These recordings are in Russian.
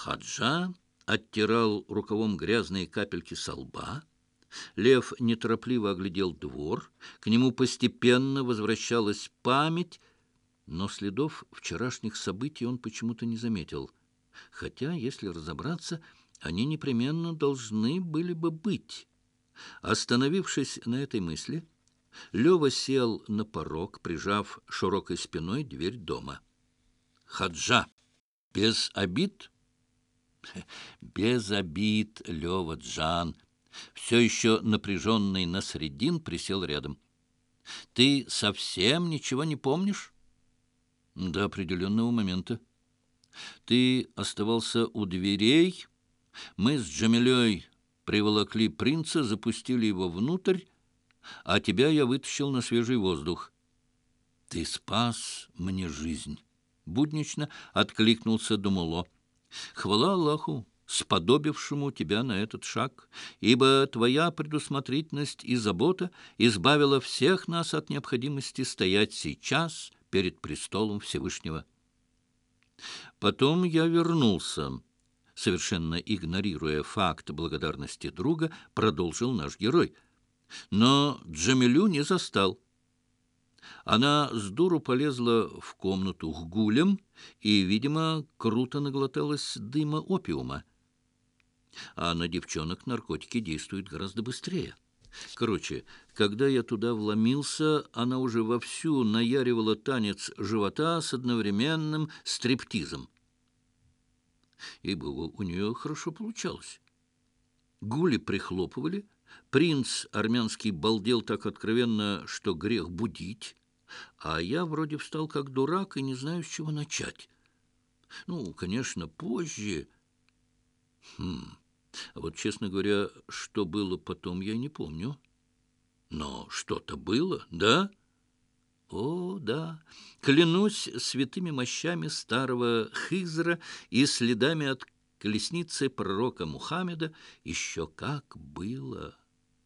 Хаджа оттирал рукавом грязные капельки со лба. Лев неторопливо оглядел двор. К нему постепенно возвращалась память, но следов вчерашних событий он почему-то не заметил. Хотя, если разобраться, они непременно должны были бы быть. Остановившись на этой мысли, Лева сел на порог, прижав широкой спиной дверь дома. «Хаджа, без обид?» «Без обид, Лева-Джан». Все еще напряженный Насреддин присел рядом. «Ты совсем ничего не помнишь?» «До определенного момента. Ты оставался у дверей. Мы с Джамилей приволокли принца, запустили его внутрь, а тебя я вытащил на свежий воздух. Ты спас мне жизнь». Буднично откликнулся Думуло. «Хвала Аллаху, сподобившему тебя на этот шаг, ибо твоя предусмотрительность и забота избавила всех нас от необходимости стоять сейчас перед престолом Всевышнего». Потом я вернулся. Совершенно игнорируя факт благодарности друга, продолжил наш герой. Но Джамилю не застал. Она с дуру полезла в комнату к гулям и, видимо, круто наглоталась дыма опиума. А на девчонок наркотики действуют гораздо быстрее. Короче, когда я туда вломился, она уже вовсю наяривала танец живота с одновременным стриптизом. Ибо у нее хорошо получалось. Гули прихлопывали, принц армянский балдел так откровенно, что грех будить, а я вроде встал как дурак и не знаю, с чего начать. Ну, конечно, позже. А вот, честно говоря, что было потом, я не помню. Но что-то было, да? О, да, клянусь святыми мощами старого Хизра и следами от колесницы пророка Мухаммеда, еще как было.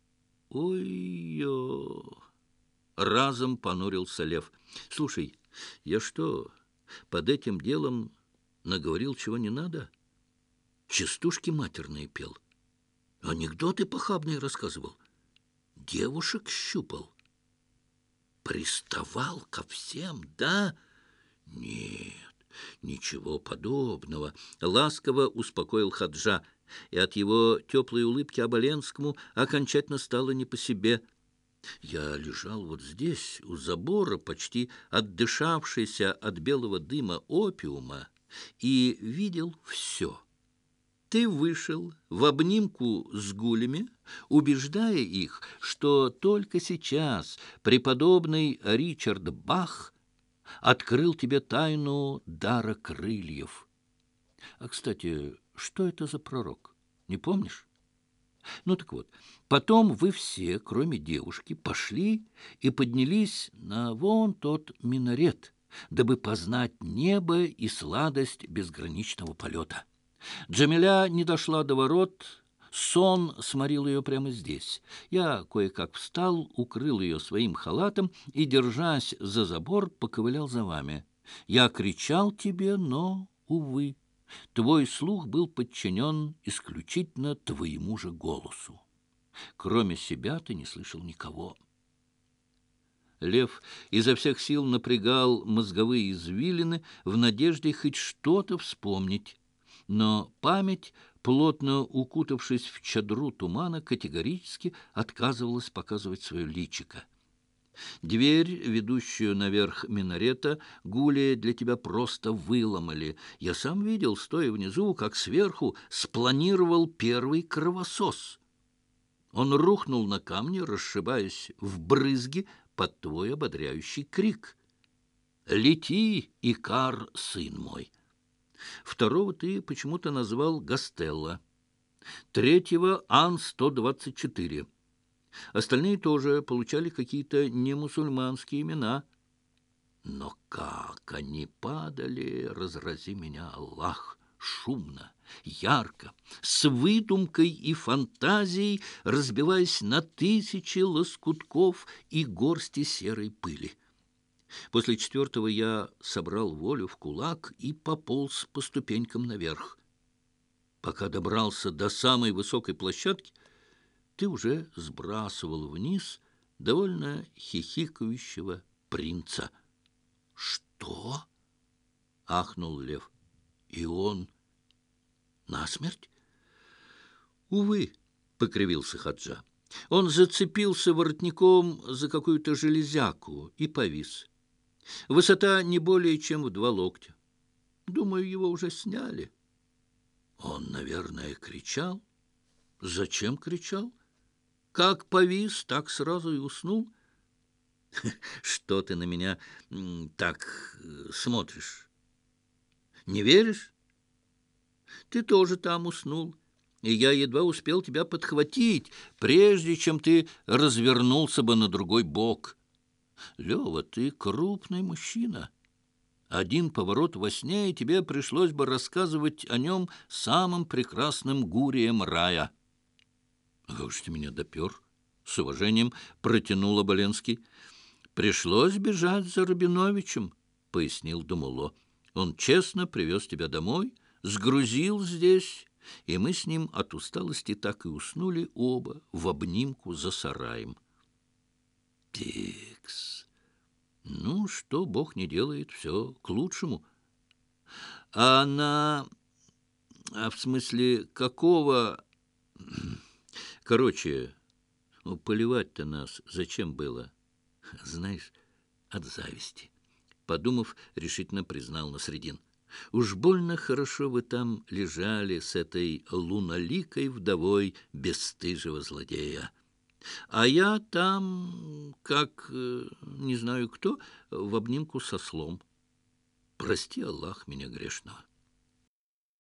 Ой-ё! Разом понурился Лев. Слушай, я что, под этим делом наговорил чего не надо? Частушки матерные пел, анекдоты похабные рассказывал, девушек щупал, приставал ко всем, да? Нет, ничего подобного. Ласково успокоил Хаджа, и от его теплой улыбки Оболенскому окончательно стало не по себе. Я лежал вот здесь, у забора, почти отдышавшийся от белого дыма опиума, и видел все. Ты вышел в обнимку с гулями, убеждая их, что только сейчас преподобный Ричард Бах открыл тебе тайну дара крыльев. А, кстати, что это за пророк? Не помнишь? Ну так вот, потом вы все, кроме девушки, пошли и поднялись на вон тот минарет, дабы познать небо и сладость безграничного полета. Джамиля не дошла до ворот, сон сморил ее прямо здесь. Я кое-как встал, укрыл ее своим халатом и, держась за забор, поковылял за вами. Я кричал тебе, но, увы, твой слух был подчинен исключительно твоему же голосу. Кроме себя ты не слышал никого. Лев изо всех сил напрягал мозговые извилины в надежде хоть что-то вспомнить. Но память, плотно укутавшись в чадру тумана, категорически отказывалась показывать свое личико. Дверь, ведущую наверх минарета, гули для тебя просто выломали. Я сам видел, стоя внизу, как сверху спланировал первый кровосос. Он рухнул на камни, расшибаясь в брызги под твой ободряющий крик. «Лети, Икар, сын мой!» Второго ты почему-то назвал Гастелло, третьего — Ан-124. Остальные тоже получали какие-то немусульманские имена. Но как они падали, разрази меня Аллах, шумно, ярко, с выдумкой и фантазией, разбиваясь на тысячи лоскутков и горсти серой пыли. После четвертого я собрал волю в кулак и пополз по ступенькам наверх. Пока добрался до самой высокой площадки, ты уже сбрасывал вниз довольно хихикающего принца. — Что? — ахнул Лев. — И он насмерть? — Увы, — покривился Ходжа. Он зацепился воротником за какую-то железяку и повис. Высота не более чем в 2 локтя. Думаю, его уже сняли. Он, наверное, кричал. Зачем кричал? Как повис, так сразу и уснул. Что ты на меня так смотришь? Не веришь? Ты тоже там уснул, и я едва успел тебя подхватить, прежде чем ты развернулся бы на другой бок. Лева, ты крупный мужчина. Один поворот во сне, и тебе пришлось бы рассказывать о нем самым прекрасным гурием рая. — Как же ты меня допер? — с уважением протянул Оболенский. — Пришлось бежать за Рабиновичем, — пояснил Думуло. Он честно привез тебя домой, сгрузил здесь, и мы с ним от усталости так и уснули оба в обнимку за сараем. — Тикс. Ну, что Бог не делает, все к лучшему. А в смысле, какого... Короче, поливать-то нас зачем было? Знаешь, от зависти. Подумав, решительно признал Насредин. Уж больно хорошо вы там лежали с этой луноликой вдовой бесстыжего злодея. А я там, как, не знаю кто, в обнимку со слом. Прости, Аллах, меня грешного.